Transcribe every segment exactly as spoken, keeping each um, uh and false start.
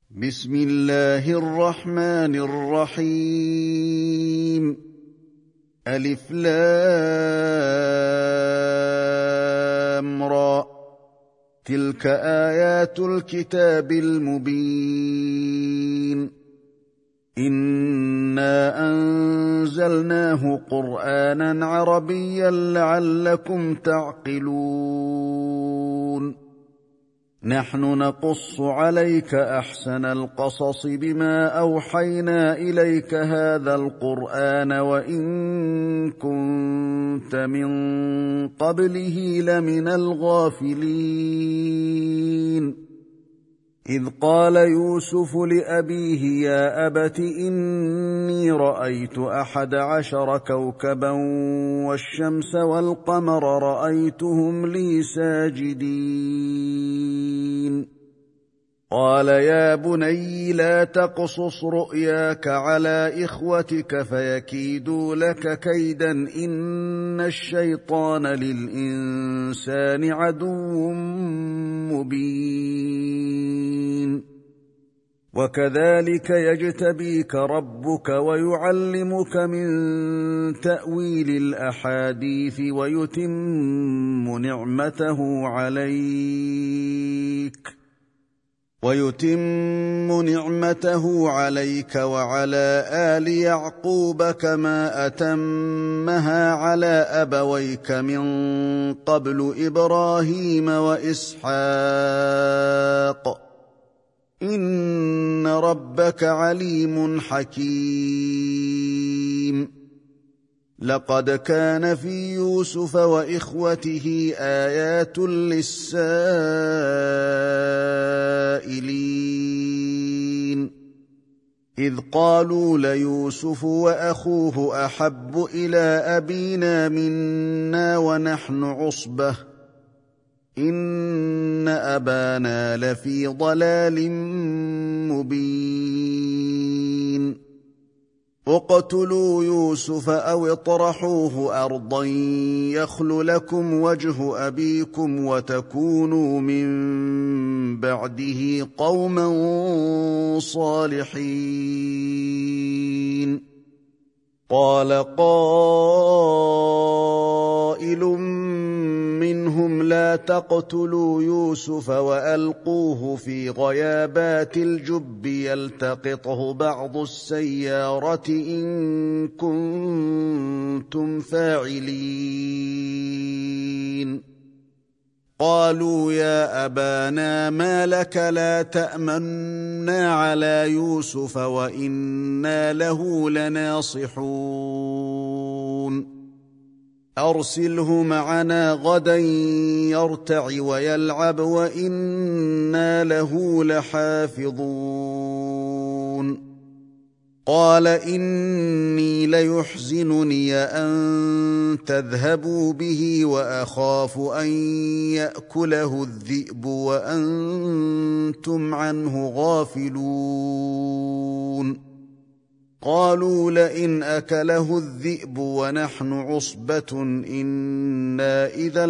بسم الله الرحمن الرحيم. ألف لام را، تلك آيات الكتاب المبين. إنا أنزلناه قرآنا عربيا لعلكم تعقلون. نحن نقص عليك أحسن القصص بما أوحينا إليك هذا القرآن وإن كنت من قبله لمن الغافلين. إذ قال يوسف لأبيه يا أبت إني رأيت أحد عشر كوكبا والشمس والقمر رأيتهم لي ساجدين. قال يا بني لا تقصص رؤياك على إخوتك فيكيدوا لك كيدا إن الشيطان للإنسان عدو مبين. وكذلك يجتبيك ربك ويعلمك من تأويل الأحاديث ويتم نعمته عليك ويتم نعمته عليك وعلى آل يعقوب كما أتمها على أبويك من قبل إبراهيم وإسحاق إن ربك عليم حكيم. لقد كان في يوسف وإخوته آيات للسائلين إذ قالوا ليوسف وأخوه أحب إلى أبينا منا ونحن عصبة إن أبانا لفي ضلال مبين. اقتلوا يوسف أو اطرحوه أرضا يخل لكم وجه أبيكم وتكونوا من بعده قوما صالحين. قال قائل منهم لا تقتلوا يوسف وألقوه في غيابات الجب يلتقطه بعض السيارة إن كنتم فاعلين. قالوا يا أبانا ما لك لا تأمنا على يوسف وإنا له لناصحون. أرسله معنا غدا يرتع ويلعب وإنا له لحافظون. قال إني ليحزنني أن تذهبوا به وأخاف أن يأكله الذئب وأنتم عنه غافلون. قالوا لئن أكله الذئب ونحن عصبة إنا إذا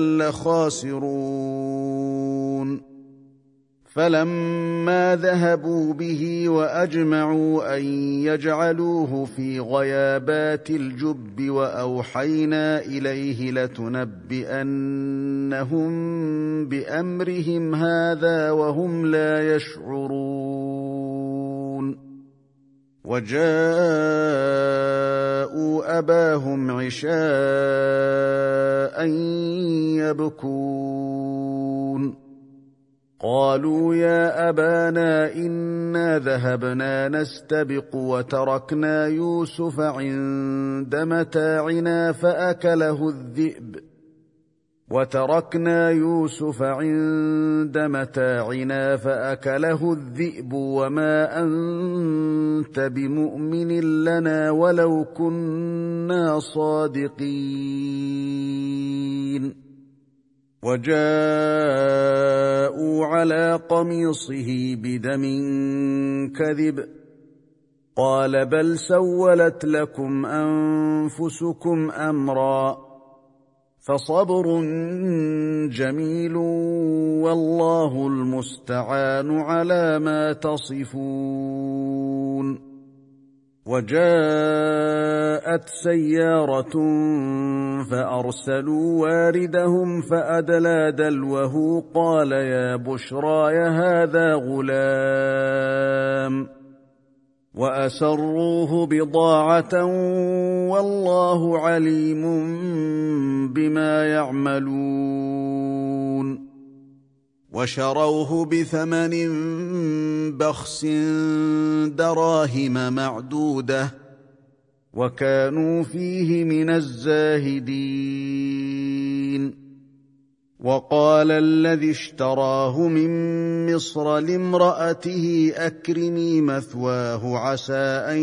لخاسرون. فلما ذهبوا به وأجمعوا أن يجعلوه في غيابات الجب وأوحينا إليه لتنبئنهم بأمرهم هذا وهم لا يشعرون. وجاءوا أباهم عشاء يبكون. قالوا يا أبانا إنا ذهبنا نستبق وتركنا يوسف عند متاعنا فأكله الذئب وتركنا يوسف عند متاعنا فأكله الذئب وما أنت بمؤمن لنا ولو كنا صادقين. وجاءوا على قميصه بدم كذب قال بل سولت لكم أنفسكم أمرا فصبر جميل والله المستعان على ما تصفون. وجاءت سيارة فأرسلوا واردهم فأدلى دلوه قال يا بشراي هذا غلام، وأسروه بضاعة والله عليم بما يعملون. وشروه بثمن بخس دراهم معدودة وكانوا فيه من الزاهدين. وقال الذي اشتراه من مصر لامرأته أكرمي مثواه عسى أن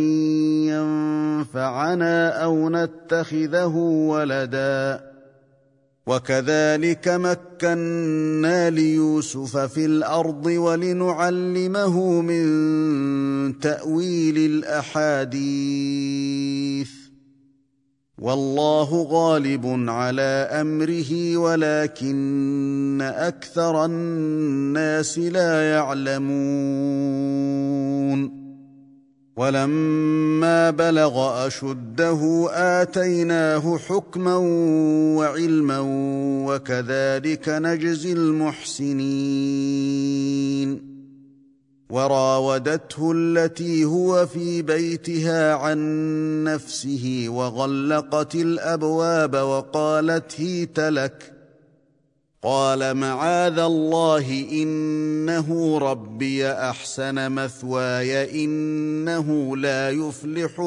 ينفعنا أو نتخذه ولدا. وكذلك مكنا ليوسف في الأرض ولنعلمه من تأويل الأحاديث، والله غالب على أمره ولكن أكثر الناس لا يعلمون. ولما بلغ أشده آتيناه حكما وعلما وكذلك نجزي المحسنين. وراودته التي هو في بيتها عن نفسه وغلقت الأبواب وقالت هيت لك، قال معاذ الله إنه ربي أحسن مثواي إنه لا يفلح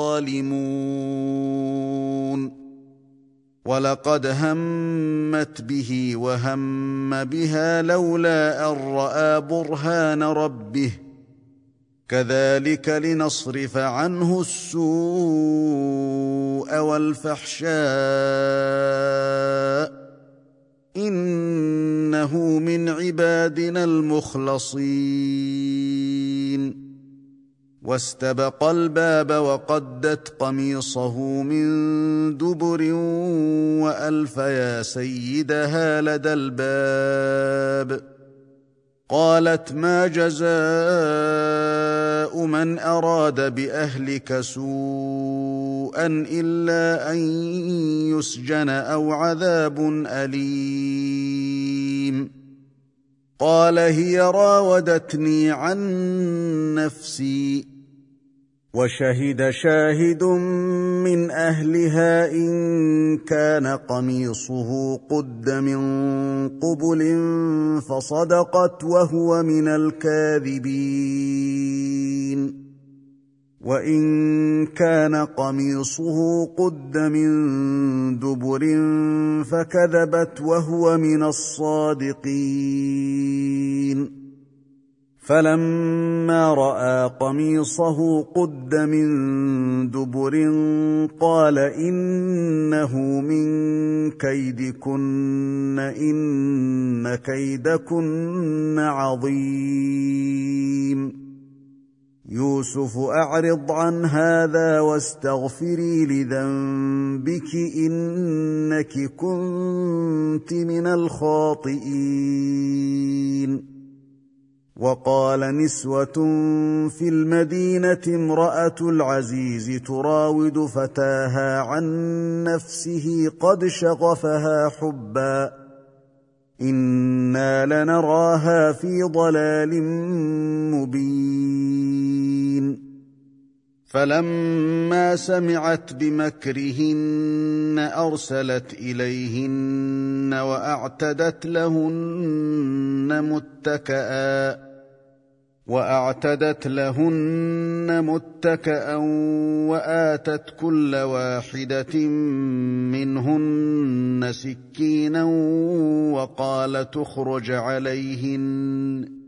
الظالمون. ولقد همت به وهم بها لولا أن رأى برهان ربه كذلك لنصرف عنه السوء والفحشاء إنه من عبادنا المخلصين. واستبق الباب وقدت قميصه من دبر وألف يا سيدها لدى الباب. قالت ما جزاء من أراد بأهلك سوءا إلا أن يسجن أو عذاب أليم. قال هي راودتني عن نفسي. وشهد شاهد من أهلها إن كان قميصه قد من قبل فصدقت وهو من الكاذبين. وإن كان قميصه قد من دبر فكذبت وهو من الصادقين. فلما رأى قميصه قد من دبر قال إنه من كيدكن إن كيدكن عظيم. يوسف أعرض عن هذا واستغفري لذنبك إنك كنت من الخاطئين. وقال نسوة في المدينة امرأة العزيز تراود فتاها عن نفسه قد شغفها حبا إنا لنراها في ضلال مبين. فلما سمعت بمكرهن أرسلت إليهن وأعتدت لهن متكئا وأعتدت لهن متكئا وآتت كل واحدة منهن سكينا وقالت اخرج عليهن.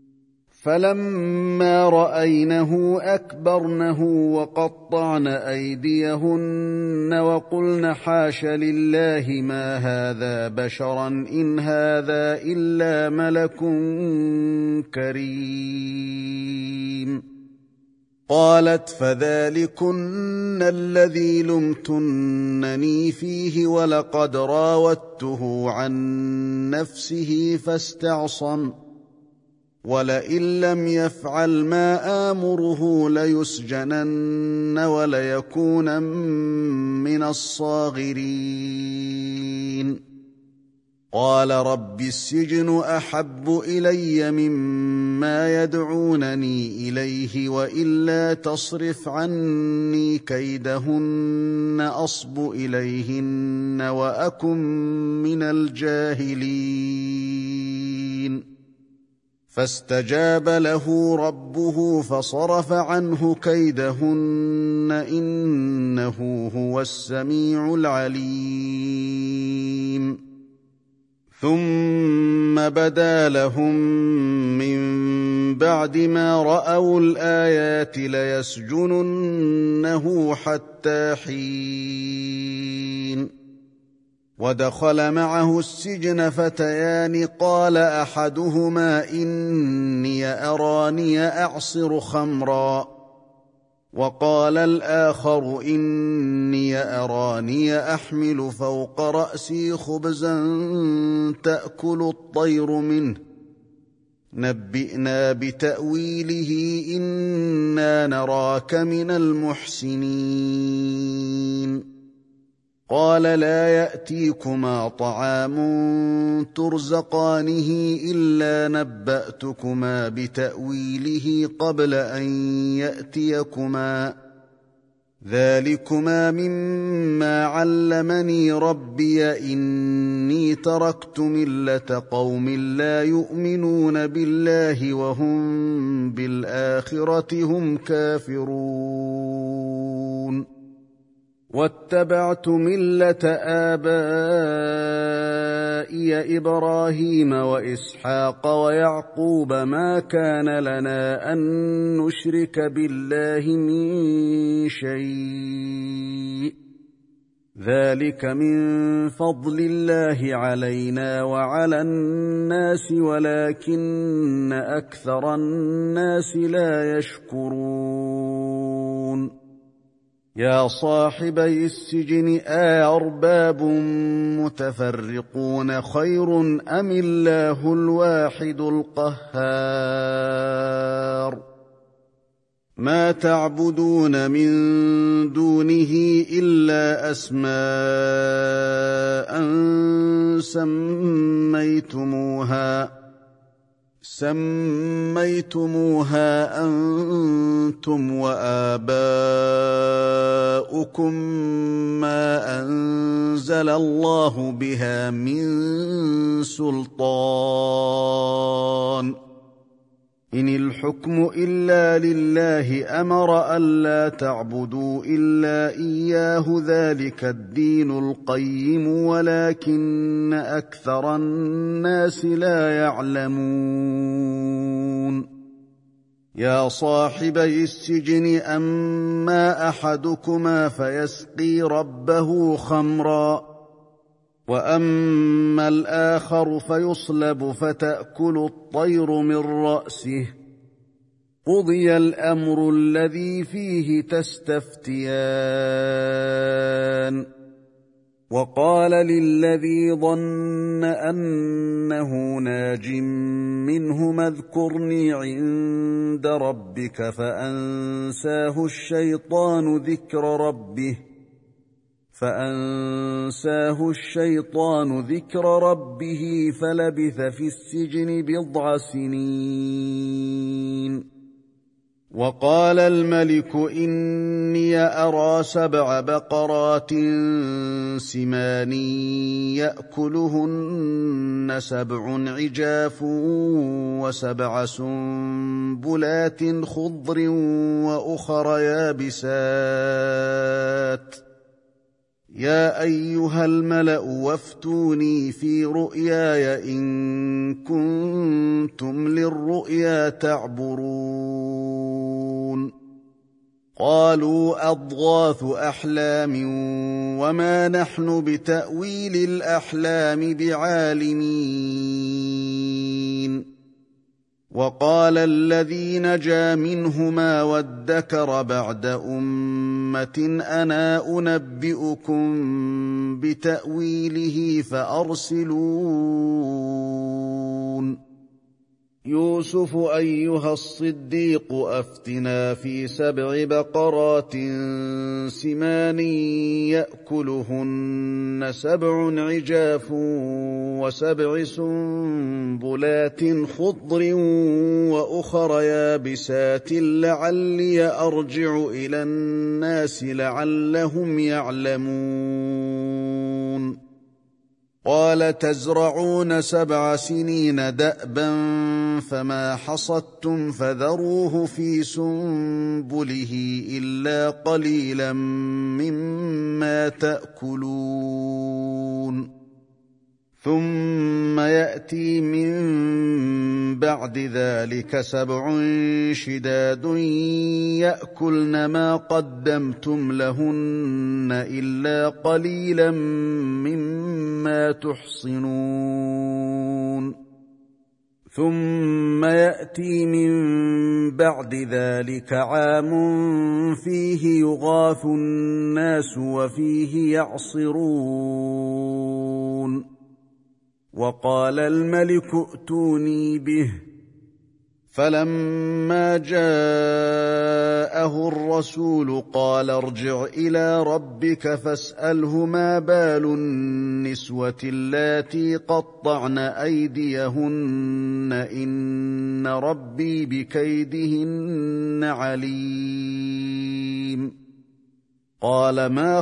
فلما رأينه أكبرنه وقطعن أيديهن وقلن حاش لله ما هذا بشرا إن هذا إلا ملك كريم. قالت فذلكن الذي لمتنني فيه ولقد راودته عن نفسه فاستعصم ولئن لم يفعل ما آمره ليسجنن وليكونن من الصاغرين قال رب السجن أحب إلي مما يدعونني إليه وإلا تصرف عني كيدهن أصب إليهن وأكن من الجاهلين فاستجاب له ربه فصرف عنه كيدهن إنه هو السميع العليم ثم بدا لهم من بعد ما رأوا الآيات ليسجننه حتى حين ودخل معه السجن فتيان قال أحدهما إني أراني أعصر خمرا وقال الآخر إني أراني أحمل فوق رأسي خبزا تأكل الطير منه نبئنا بتأويله إنا نراك من المحسنين قال لا يأتيكما طعام ترزقانه إلا نبأتكما بتأويله قبل أن يأتيكما ذلكما مما علمني ربي إني تركت ملة قوم لا يؤمنون بالله وهم بالآخرة هم كافرون واتبعت ملة آبائي إبراهيم وإسحاق ويعقوب ما كان لنا أن نشرك بالله من شيء ذلك من فضل الله علينا وعلى الناس ولكن أكثر الناس لا يشكرون يا صاحبي السجن أأرباب متفرقون خير أم الله الواحد القهار ما تعبدون من دونه إلا أسماء سميتموها سميتموها أنتم وآباؤكم ما أنزل الله بها من سلطان إن الحكم إلا لله أمر ألا تعبدوا إلا إياه ذلك الدين القيم ولكن أكثر الناس لا يعلمون يا صاحبي السجن أما أحدكما فيسقي ربه خمرا وأما الآخر فيصلب فتأكل الطير من رأسه قضي الأمر الذي فيه تستفتيان وقال للذي ظن أنه ناج منهما اذكرني عند ربك فأنساه الشيطان ذكر ربه فأنساه الشيطان ذكر ربه فلبث في السجن بضع سنين وقال الملك إني أرى سبع بقرات سمان يأكلهن سبع عجاف وسبع سنبلات خضر وأخر يابسات يا أيها الملأ وافتوني في رؤياي إن كنتم للرؤيا تعبرون قالوا أضغاث أحلام وما نحن بتأويل الأحلام بعالمين وقال الذي نجا منهما وادكر بعد أمة أنا أنبئكم بتأويله فأرسلون يوسف أيها الصديق أفتنا في سبع بقرات سمان يأكلهن سبع عجاف وسبع سنبلات خضر وأخر يابسات لعلي أرجع إلى الناس لعلهم يعلمون قال تزرعون سبع سنين دأبا فما حصدتم فذروه في سنبله إلا قليلا مما تأكلون ثم يأتي من بعد ذلك سبع شداد يأكلن ما قدمتم لهن إلا قليلا مما تحصنون ثم يأتي من بعد ذلك عام فيه يغاث الناس وفيه يعصرون وقال الملك ائتوني به فلما جاءه الرسول قال ارجع إلى ربك فاسأله ما بال النسوة اللاتي قطعن أيديهن إن ربي بكيدهن عليم قال ما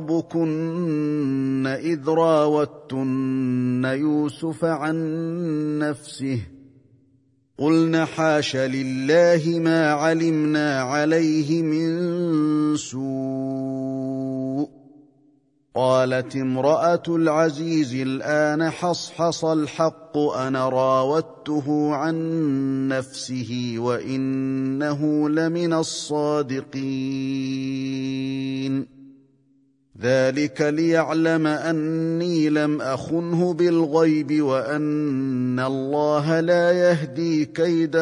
خطبكن إذ راوتن يوسف عن نفسه قلن حاش لله ما علمنا عليه من سوء قالت امرأة العزيز الآن حصحص الحق أنا راودته عن نفسه وإنه لمن الصادقين ذلك ليعلم أني لم أخنه بالغيب وأن الله لا يهدي كيد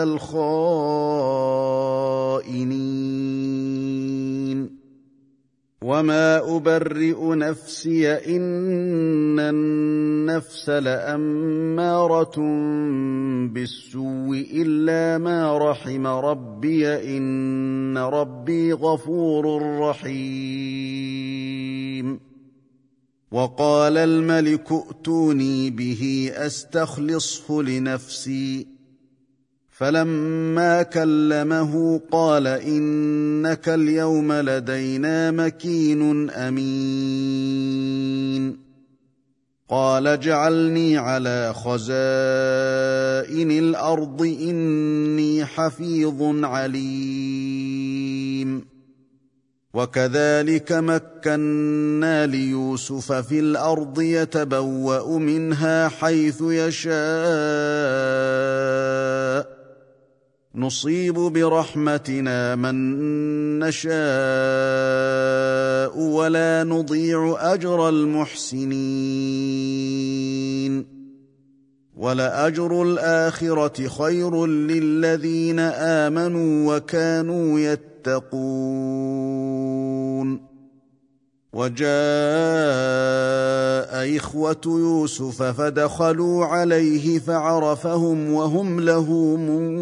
الخائنين وما أبرئ نفسي إن النفس لأمارة بالسوء إلا ما رحم ربي إن ربي غفور رحيم وقال الملك ائتوني به أستخلصه لنفسي فلما كلمه قال إنك اليوم لدينا مكين أمين قال اجعلني على خزائن الأرض إني حفيظ عليم وكذلك مكنا ليوسف في الأرض يتبوأ منها حيث يشاء نصيب برحمتنا من نشاء ولا نضيع أجر المحسنين ولأجر الآخرة خير للذين آمنوا وكانوا يتقون وجاء إخوة يوسف فدخلوا عليه فعرفهم وهم له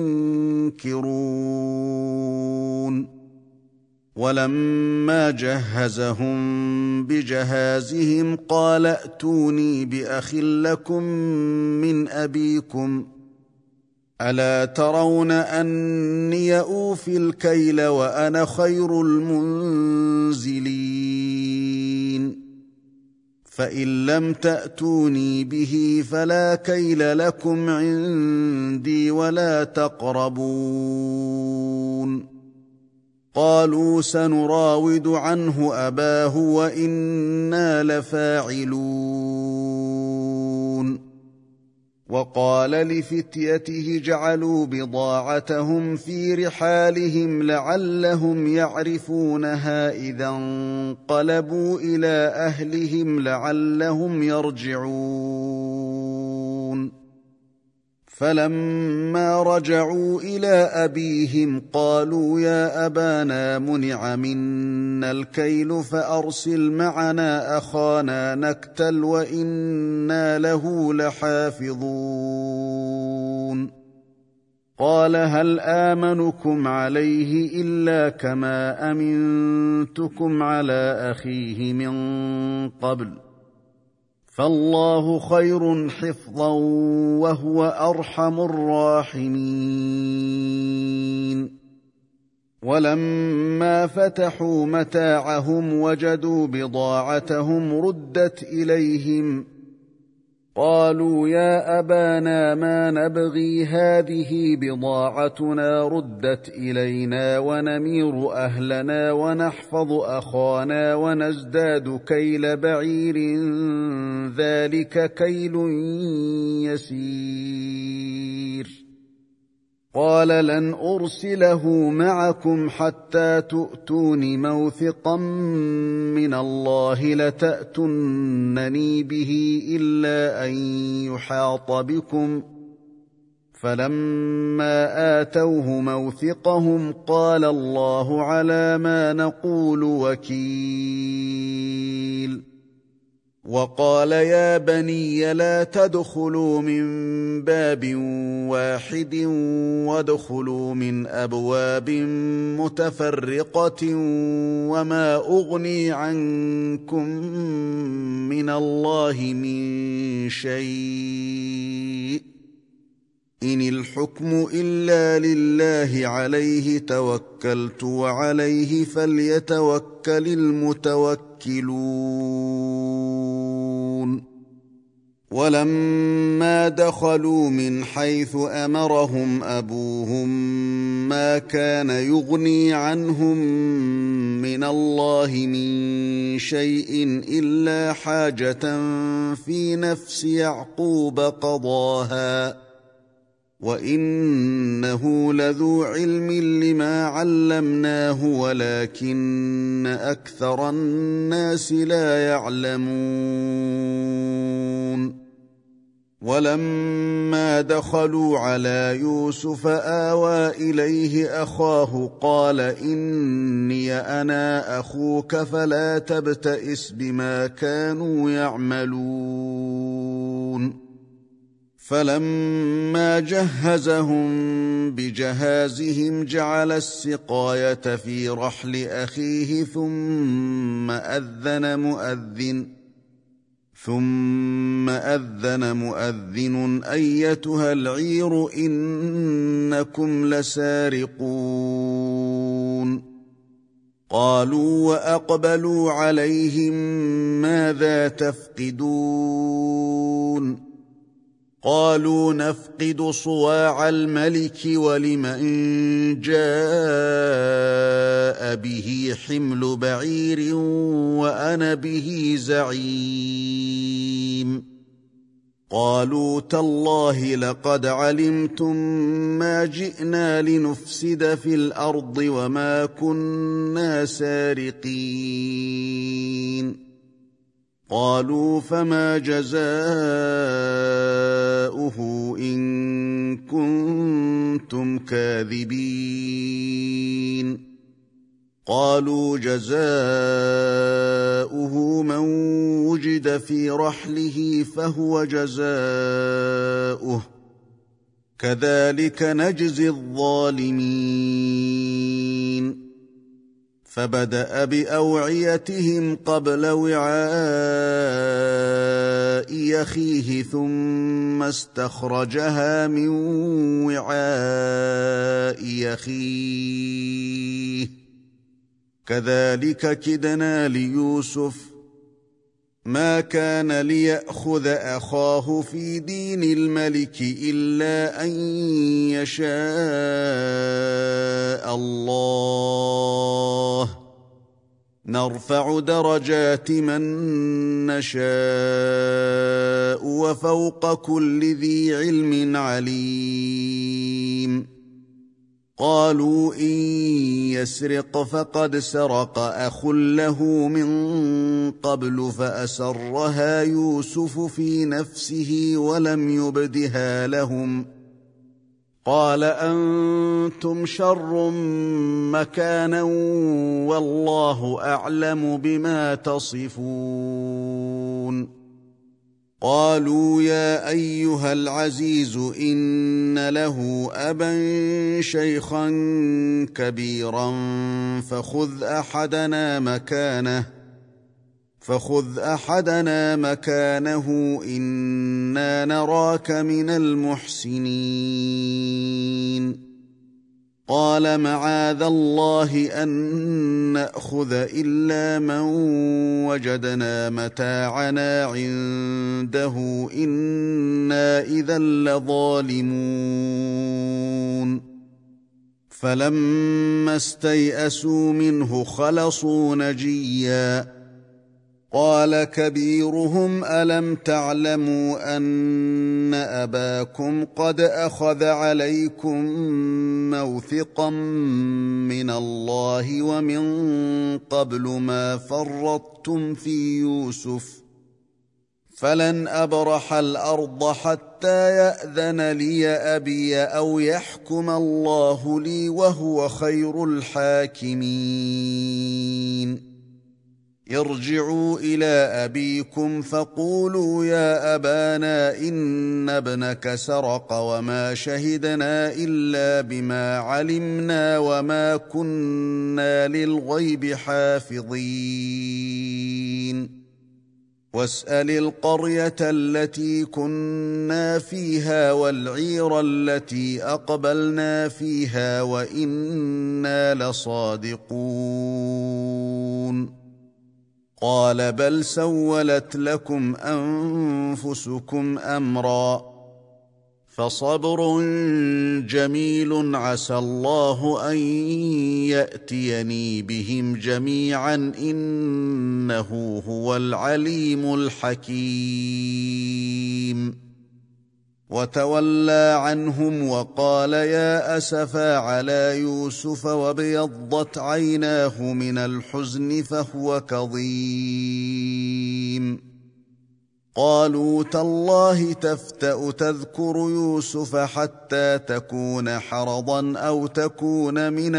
منكرون ولما جهزهم بجهازهم قال ائتوني بأخ لكم من أبيكم ألا ترون أني أوفي الكيل وأنا خير المنزلين فإن لم تأتوني به فلا كيل لكم عندي ولا تقربون قالوا سنراود عنه أباه وإنا لفاعلون وقال لفتيته جعلوا بضاعتهم في رحالهم لعلهم يعرفونها إذا انقلبوا إلى أهلهم لعلهم يرجعون فلما رجعوا إلى أبيهم قالوا يا أبانا منع منا الكيل فأرسل معنا أخانا نكتل وإنا له لحافظون قال هل آمنكم عليه إلا كما أمنتكم على أخيه من قبل فالله خير حفظا وهو أرحم الراحمين ولما فتحوا متاعهم وجدوا بضاعتهم ردت إليهم قالوا يا أبانا ما نبغي هذه بضاعتنا ردت إلينا ونمير أهلنا ونحفظ أخانا ونزداد كيل بعير ذلك كيل يسير قال لن أرسله معكم حتى تؤتون موثقا من الله لتأتونني به إلا أن يحاط بكم فلما آتوه موثقهم قال الله على ما نقول وكيل وقال يا بني لا تدخلوا من باب واحد وادخلوا من أبواب متفرقة وما أغني عنكم من الله من شيء إن الحكم إلا لله عليه توكلت وعليه فليتوكل المتوكلون ولما دخلوا من حيث أمرهم أبوهم ما كان يغني عنهم من الله من شيء إلا حاجة في نفس يعقوب قضاها وإنه لذو علم لما علمناه ولكن أكثر الناس لا يعلمون ولما دخلوا على يوسف آوى إليه أخاه قال إني أنا أخوك فلا تبتئس بما كانوا يعملون فلما جهزهم بجهازهم جعل السقاية في رحل أخيه ثم أذن مؤذن ثم أذن مؤذن أيتها العير إنكم لسارقون قالوا وأقبلوا عليهم ماذا تفقدون قالوا نفقد صواع الملك ولمن جاء به حمل بعير وأنا به زعيم قالوا تالله لقد علمتم ما جئنا لنفسد في الأرض وما كنا سارقين قالوا فما جزاؤه إن كنتم كاذبين قالوا جزاؤه من وجد في رحله فهو جزاؤه كذلك نجزي الظالمين فبدأ بأوعيتهم قبل وعاء أخيه ثم استخرجها من وعاء أخيه كذلك كدنا ليوسف ما كان ليأخذ أخاه في دين الملك إلا أن يشاء الله نرفع درجات من نشاء وفوق كل ذي علم عليم قالوا إن يسرق فقد سرق أخ له من قبل فأسرها يوسف في نفسه ولم يبدها لهم قال أنتم شر مكانا والله أعلم بما تصفون قالوا يا أيها العزيز إن له أبا شيخا كبيرا فخذ أحدنا مكانه فخذ أحدنا مكانه إنا نراك من المحسنين قال معاذ الله أن نأخذ إلا من وجدنا متاعنا عنده إنا إذا لظالمون فلما استيئسوا منه خلصوا نجيا قال كبيرهم ألم تعلموا أن أباكم قد أخذ عليكم موثقا من الله ومن قبل ما فرطتم في يوسف فلن أبرح الأرض حتى يأذن لي أبي أو يحكم الله لي وهو خير الحاكمين ارجعوا إلى أبيكم فقولوا يا أبانا إن ابنك سرق وما شهدنا إلا بما علمنا وما كنا للغيب حافظين واسأل القرية التي كنا فيها والعير التي أقبلنا فيها وإنا لصادقون قال بل سولت لكم أنفسكم أمرا فصبر جميل عسى الله أن يأتيني بهم جميعا إنه هو العليم الحكيم وتولى عنهم وقال يا أسفا على يوسف وابيضت عيناه من الحزن فهو كظيم قالوا تالله تفتأ تذكر يوسف حتى تكون حرضا أو تكون من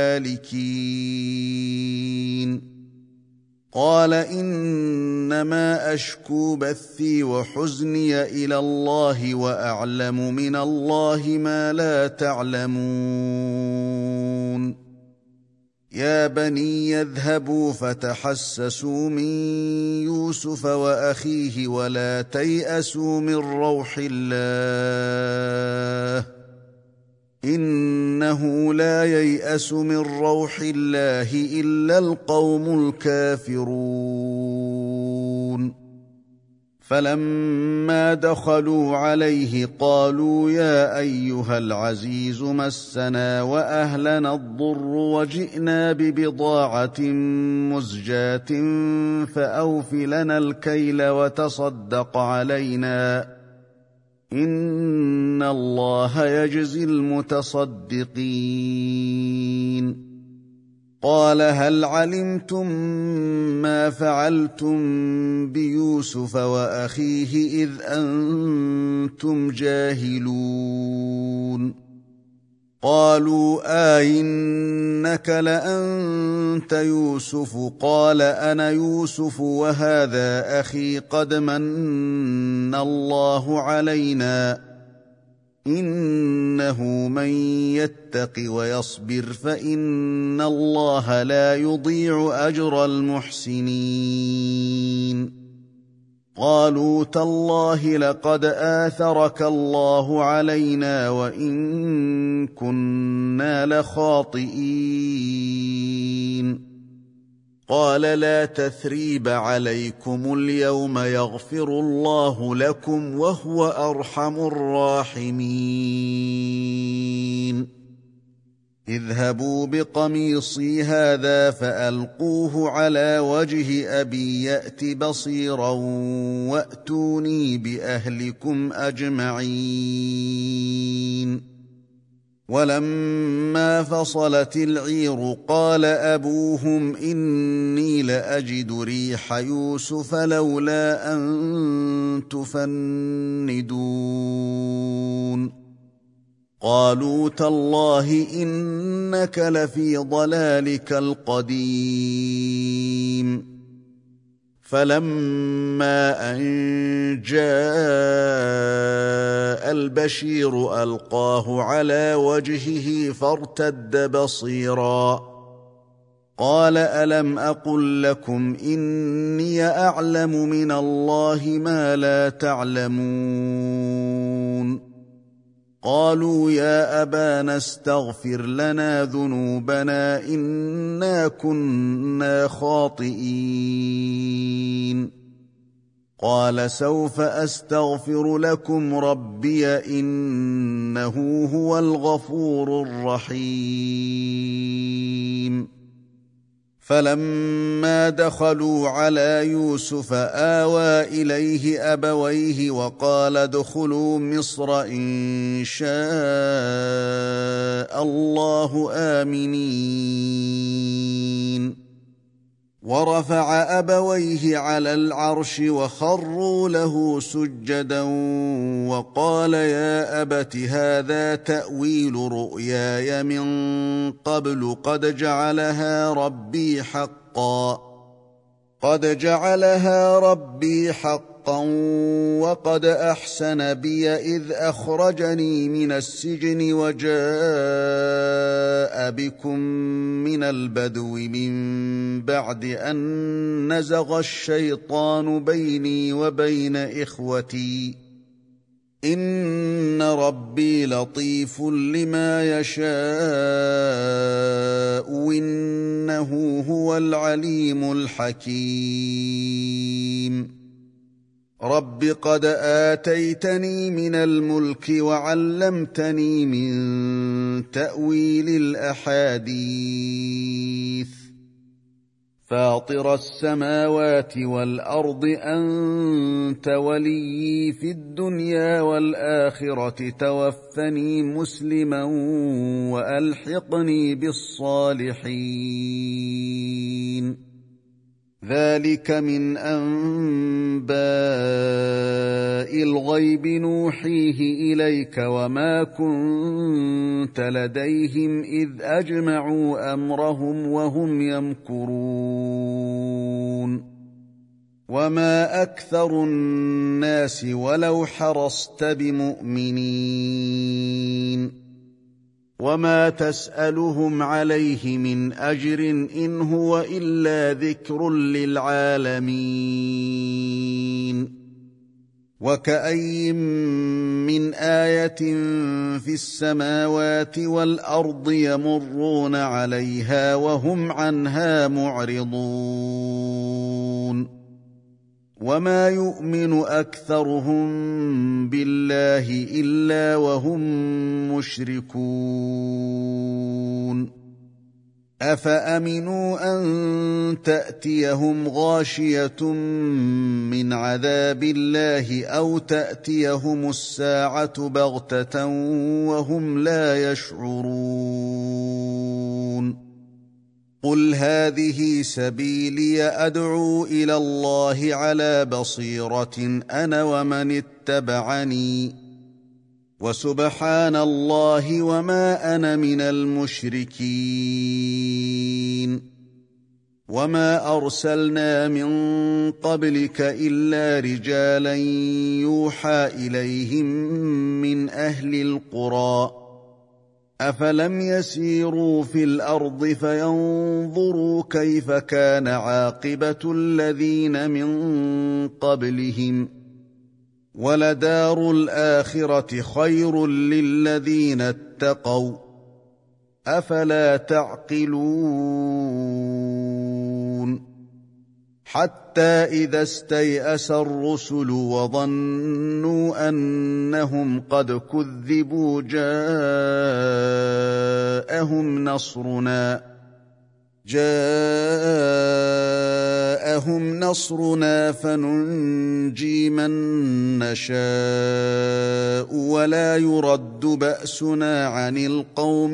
الهالكين قال إنما أشكو بثي وحزني إلى الله وأعلم من الله ما لا تعلمون يا بني يذهبوا فتحسسوا من يوسف وأخيه ولا تيأسوا من روح الله إنه لا ييأس من روح الله إلا القوم الكافرون فلما دخلوا عليه قالوا يا أيها العزيز مسنا وأهلنا الضر وجئنا ببضاعة مزجاة فأوف لنا الكيل وتصدق علينا إن الله يجزي المتصدقين قال هل علمتم ما فعلتم بيوسف وأخيه إذ أنتم جاهلون قالوا آئنك لأنت يوسف قال أنا يوسف وهذا أخي قد من الله علينا إنه من يتق ويصبر فإن الله لا يضيع أجر المحسنين قالوا تالله لقد آثرك الله علينا وإن كنا لخاطئين قال لا تثريب عليكم اليوم يغفر الله لكم وهو أرحم الراحمين اذهبوا بقميصي هذا فألقوه على وجه أبي يأت بصيرا وأتوني بأهلكم أجمعين ولما فصلت العير قال أبوهم إني لأجد ريح يوسف لولا أن تفندون قالوا تالله إنك لفي ضلالك القديم فلما أن جاء البشير ألقاه على وجهه فارتد بصيرا قال ألم أقل لكم إني أعلم من الله ما لا تعلمون قالوا يا أبانا استغفر لنا ذنوبنا إنا كنا خاطئين قال سوف أستغفر لكم ربي إنه هو الغفور الرحيم فلما دخلوا على يوسف آوى إليه أبويه وقال ادخلوا مصر إن شاء الله آمنين ورفع أبويه على العرش وخروا له سجدا وقال يا أبت هذا تأويل رؤياي من قبل قد جعلها ربي حقا قد جعلها ربي حقا وقد أحسن بي إذ أخرجني من السجن وجاء بكم من البدو من بعد أن نزغ الشيطان بيني وبين إخوتي إن ربي لطيف لما يشاء إنه هو العليم الحكيم رب قد آتيتني من الملك وعلمتني من تأويل الأحاديث فاطر السماوات والأرض أنت وليي في الدنيا والآخرة توفني مسلما وألحقني بالصالحين ذلك من أنباء الغيب نوحيه إليك وما كنت لديهم إذ أجمعوا أمرهم وهم يمكرون وما أكثر الناس ولو حرصت بمؤمنين وما تسألهم عليه من أجر إن هو إلا ذكر للعالمين وكأي من آية في السماوات والأرض يمرون عليها وهم عنها معرضون وما يؤمن أكثرهم بالله إلا وهم مشركون أفأمنوا أن تأتيهم غاشية من عذاب الله أو تأتيهم الساعة بغتة وهم لا يشعرون قل هذه سبيلي أدعو إلى الله على بصيرة أنا ومن اتبعني وسبحان الله وما أنا من المشركين وما أرسلنا من قبلك إلا رجالا يوحى إليهم من أهل القرى أفلم يسيروا في الأرض فينظروا كيف كان عاقبة الذين من قبلهم ولدار الآخرة خير للذين اتقوا أفلا تعقلون حتى إذا استيأس الرسل وظنوا أنهم قد كذبوا جاءهم نصرنا جاءهم نصرنا فننجي من نشاء ولا يرد بأسنا عن القوم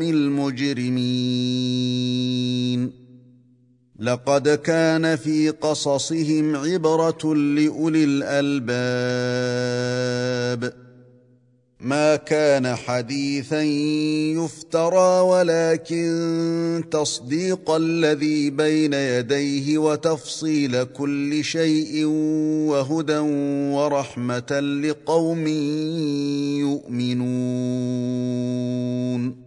المجرمين لقد كان في قصصهم عبرة لأولي الألباب ما كان حديثا يفترى ولكن تصديق الذي بين يديه وتفصيل كل شيء وهدى ورحمة لقوم يؤمنون